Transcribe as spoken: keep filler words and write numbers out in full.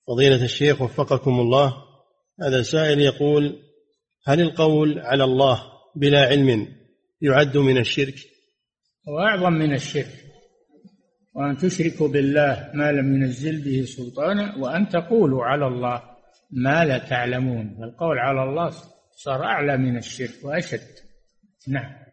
فضيلة الشيخ وفقكم الله، هذا سائل يقول: هل القول على الله بلا علم يعد من الشرك؟ وأعظم من الشرك، وأن تشركوا بالله ما لم ينزل به سلطانا وأن تقولوا على الله ما لا تعلمون. القول على الله صار أعلى من الشرك وأشد. نعم.